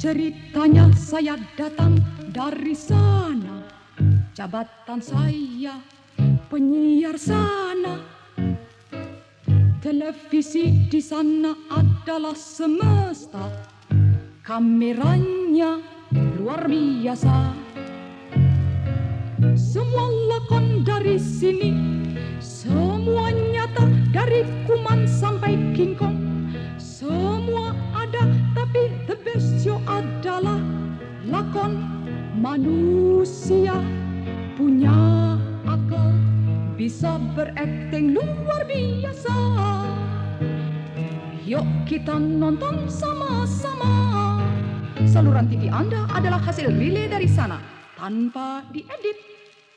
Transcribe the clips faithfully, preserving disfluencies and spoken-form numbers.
Ceritanya saya datang dari sana, jabatan saya penyiar sana. Televisi di sana adalah semesta, kameranya luar biasa. Semua lakon dari sini, semua nyata, dari Kuman sampai King Kong. Semua ada, tapi the best show adalah lakon manusia punya akal, bisa berakting luar biasa. Yuk kita nonton sama-sama. Saluran T V Anda adalah hasil relay dari sana, tanpa diedit.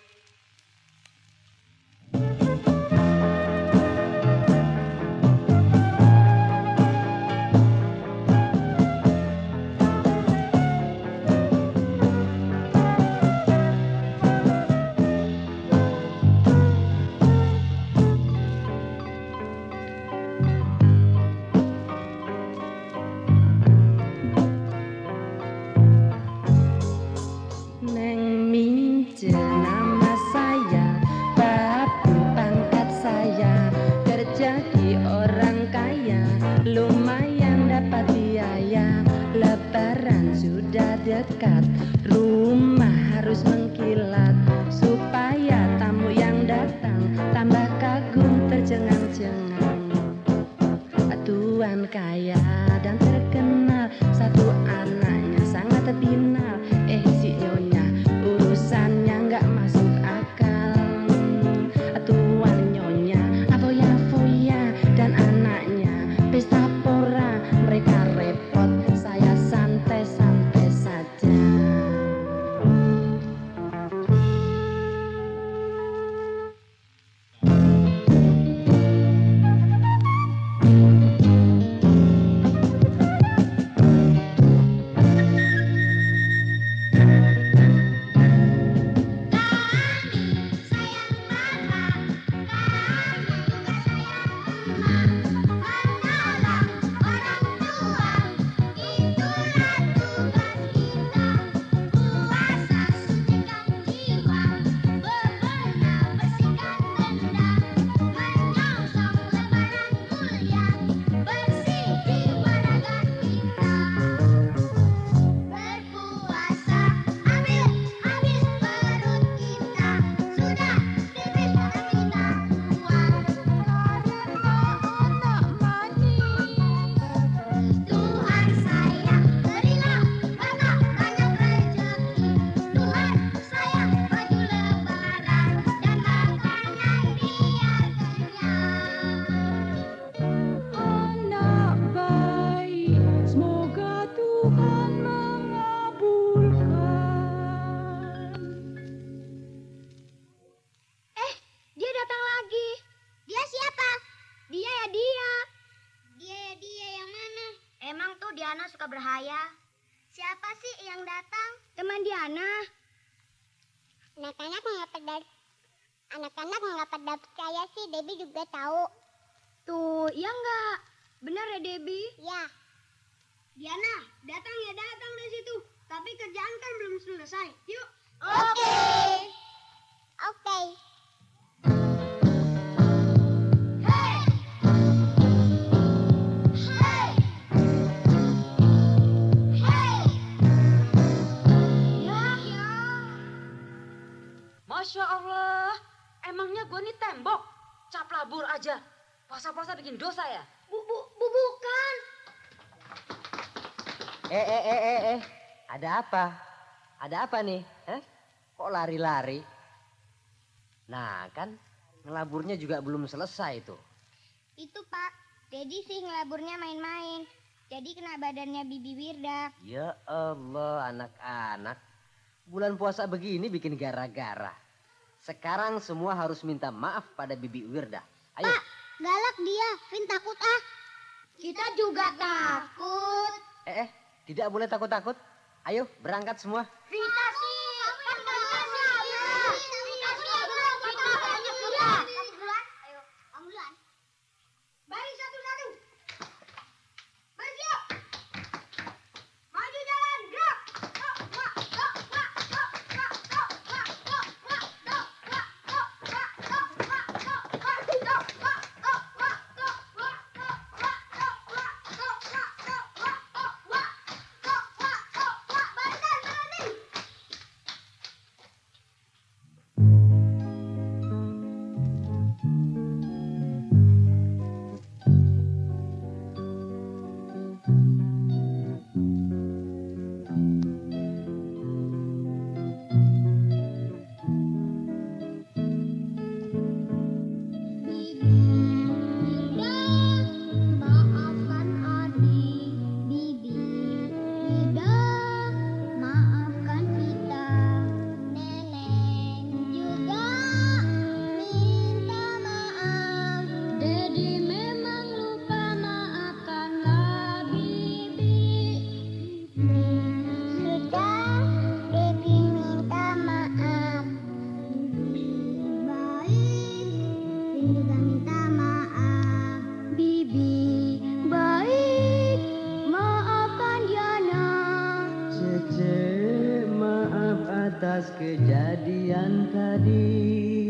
Dekat rumah harus mengkilat, supaya tamu yang datang tambah kagum tercengang-cengang. Tuan kaya dan terkenal, satu anaknya sangat pinal. Eh si nyonya urusannya nggak masuk akal. Tuan nyonya apoya-foya dan anaknya pesta pora, mereka repot, saya santai-santai saja. Diana suka berhayal. Siapa sih yang datang? Teman Diana. Anak-anak nggak pada anak-anak nggak pada percaya sih, Debbie juga tahu. Tuh, ya nggak? Benar ya Debbie? Ya. Diana, datang ya datang dari situ. Tapi kerjaan kan belum selesai. Yuk. Oke. Oke. Masya Allah, emangnya gue nih tembok, cap labur aja. Puasa-puasa bikin dosa ya? Bu, bu, bu bukan. Eh, eh, eh, eh, eh, ada apa? Ada apa nih? Eh? Kok lari-lari? Nah kan, ngelaburnya juga belum selesai tuh. Itu Pak, Dedi sih ngelaburnya main-main. Jadi kena badannya Bibi Wirda. Ya Allah, anak-anak. Bulan puasa begini bikin gara-gara. Sekarang semua harus minta maaf pada Bibi Wirda. Ayo. Pak, galak dia. Vin takut ah. Kita juga takut. Eh, eh, tidak boleh takut-takut. Ayo, berangkat semua. Vita sih. Kan kita sih. Vita sih. Kita banyak duluan. Ayo, kamu duluan. Baris satu-satu. Baris yuk. Maju jalan. atas kejadian tadi.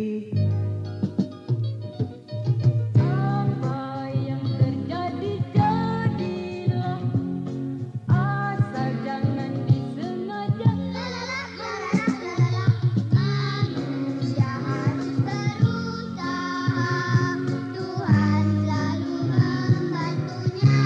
Apa yang terjadi jadilah, asal jangan disengaja. Manusia harus berusaha, Tuhan selalu membantunya.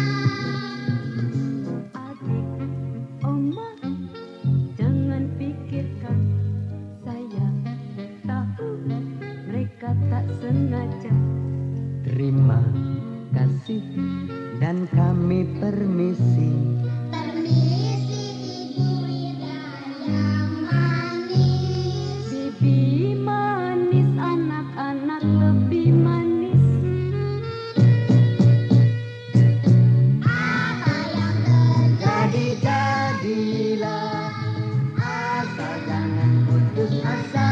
Adik, oma, jangan pikirkan, saya tahu mereka tak sengaja. Terima kasih dan kami permisi. Permisi Ibu Ira yang manis. Bibi manis, anak-anak lebih manis. Apa yang terjadi Jadi-jadilah, asal jangan putus asa.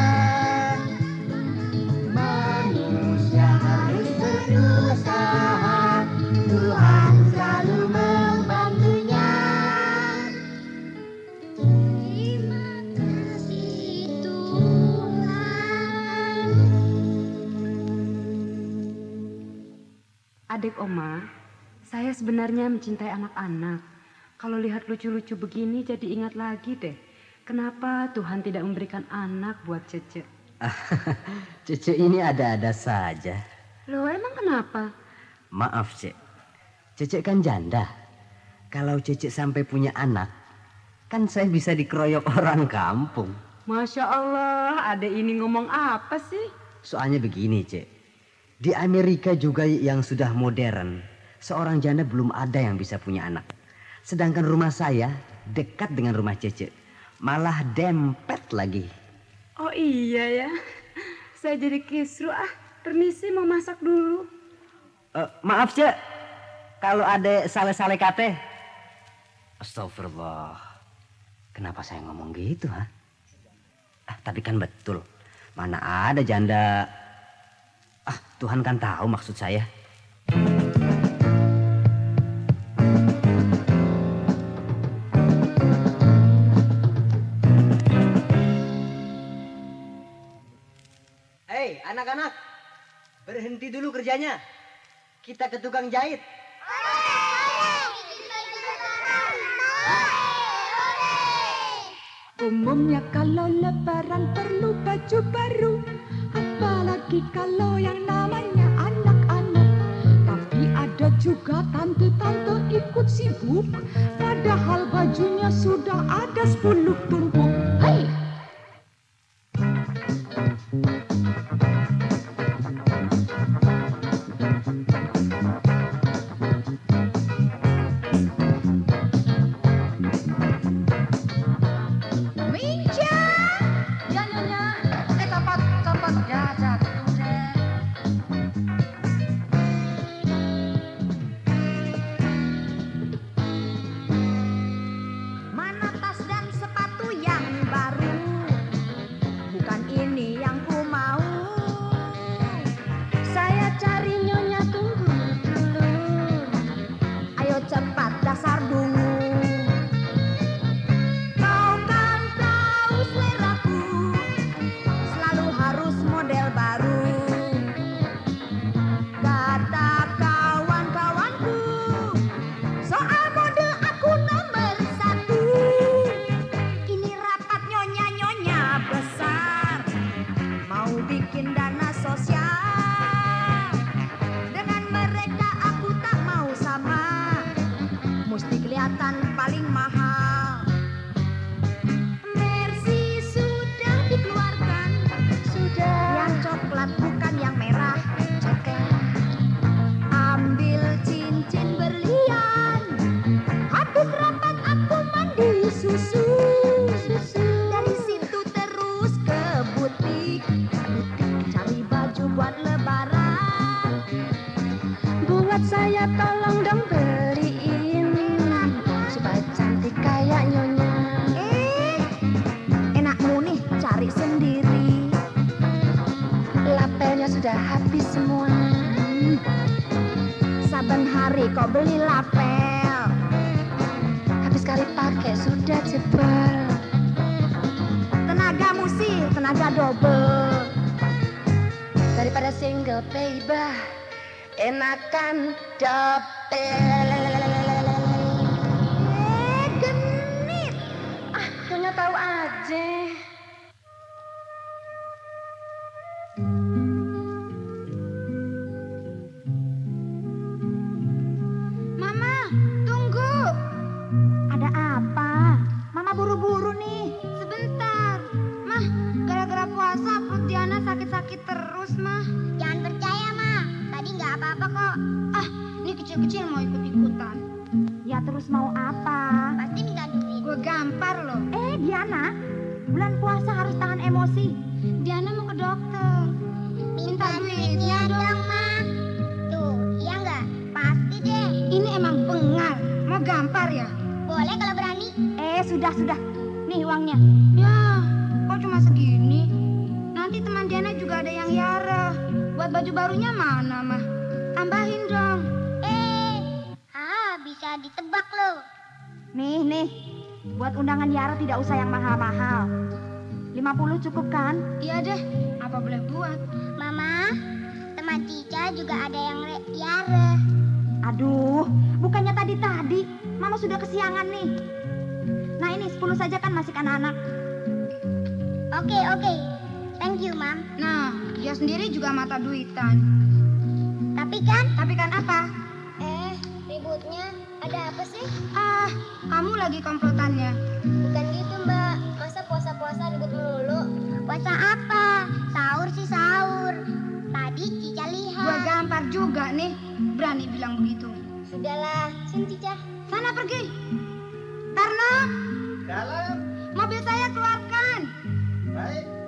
Manusia harus berusaha, Tuhan selalu membantunya. Terima kasih Tuhan. Adik oma, saya sebenarnya mencintai anak-anak. Kalau lihat lucu-lucu begini jadi ingat lagi deh. Kenapa Tuhan tidak memberikan anak buat Cece? Cece ini ada-ada saja. Loh emang kenapa? Maaf, Cek. Cece kan janda. Kalau Cece sampai punya anak, kan saya bisa dikeroyok orang kampung. Masya Allah, adek ini ngomong apa sih? Soalnya begini, Cek. Di Amerika juga yang sudah modern, seorang janda belum ada yang bisa punya anak. Sedangkan rumah saya dekat dengan rumah Cece. Malah dempet lagi. Oh iya ya, saya jadi kisru ah. Permisi mau masak dulu. Eh, maaf, Cek. Kalau ada sale-sale kate. Astagfirullah. Kenapa saya ngomong gitu, ha? Ah, tapi kan betul. Mana ada janda. Ah, Tuhan kan tahu maksud saya. Hei, anak-anak. Berhenti dulu kerjanya. Kita ke tukang jahit. Umumnya kalau lebaran perlu baju baru, apalagi kalau yang namanya anak-anak. Tapi ada juga tante-tante ikut sibuk, padahal bajunya sudah ada sepuluh tumpuk. Hei! Mana tas dan sepatu yang baru? Bukan ini yang ku mau. Saya cari nyonya, tunggu dulu. Ayo cepat dasar dungu. Kau kan tahu seleraku, selalu harus model baru. Kata kawan-kawanku, soal mode aku nomor satu. Ini rapat nyonya-nyonya besar, mau bikin dana sosial. Dengan mereka aku tak mau sama, mesti kelihatan paling mahal. Mercy sudah dikeluarkan, sudah. Yang coklat bukan yang merah, coklat. Ambil cincin berlian, habis rapat aku mandi susu. Dari situ terus ke butik, cari baju buat lebaran. Buat saya tolong dong beliin, supaya cantik kayak nyonya. Eh, enakmu nih cari sendiri. Lapelnya sudah habis semua. Saben hari kau beli lapel, habis kali pakai sudah jebol. Tenaga kamu sih tenaga double. Daripada single baby, enakan double. Eh, genit. Ah, nyonya tahu aja. Mama, tunggu. Ada apa? Mama buru-buru nih. Sebentar. Mah, gara-gara puasa perut Diana sakit-sakit terus, Mah. Jangan percaya, Ma. Tadi nggak apa-apa kok. Ah, ini kecil-kecil mau ikut-ikutan. Ya terus mau apa? Pasti minta duit. Gue gampar loh. Eh, Diana. Bulan puasa harus tahan emosi. Diana mau ke dokter. Minta duitnya dong, Ma. Tuh, iya nggak? Pasti deh. Ini emang bengal. Mau gampar ya? Boleh kalau berani. Eh, sudah, sudah. Nih uangnya. Ya, kok cuma segini? Nanti teman Diana juga ada yang Yara. Buat baju barunya mana, Mah? Tambahin dong. Eh, ah bisa ditebak loh. Nih, nih. Buat undangan Yara tidak usah yang mahal-mahal. lima puluh cukup kan? Iya deh. Apa boleh buat? Mama, teman Cica juga ada yang re- Yara. Aduh, bukannya tadi-tadi. Mama sudah kesiangan nih. Nah ini sepuluh saja kan masih anak-anak. Oke, oke. Thank you, Mam. Nah, dia sendiri juga mata duitan. Tapi kan, Tapi kan apa? eh, ributnya ada apa sih? Ah, kamu lagi komplotannya. Bukan gitu, Mbak. Masa puasa-puasa ribut mulu? Puasa apa? Sahur sih sahur. Tadi Cica lihat. Gua gampar juga nih. Berani bilang begitu. Sudahlah, sini Cica. Sana pergi. Tarno, Dalam. mobil saya keluarkan. Baik.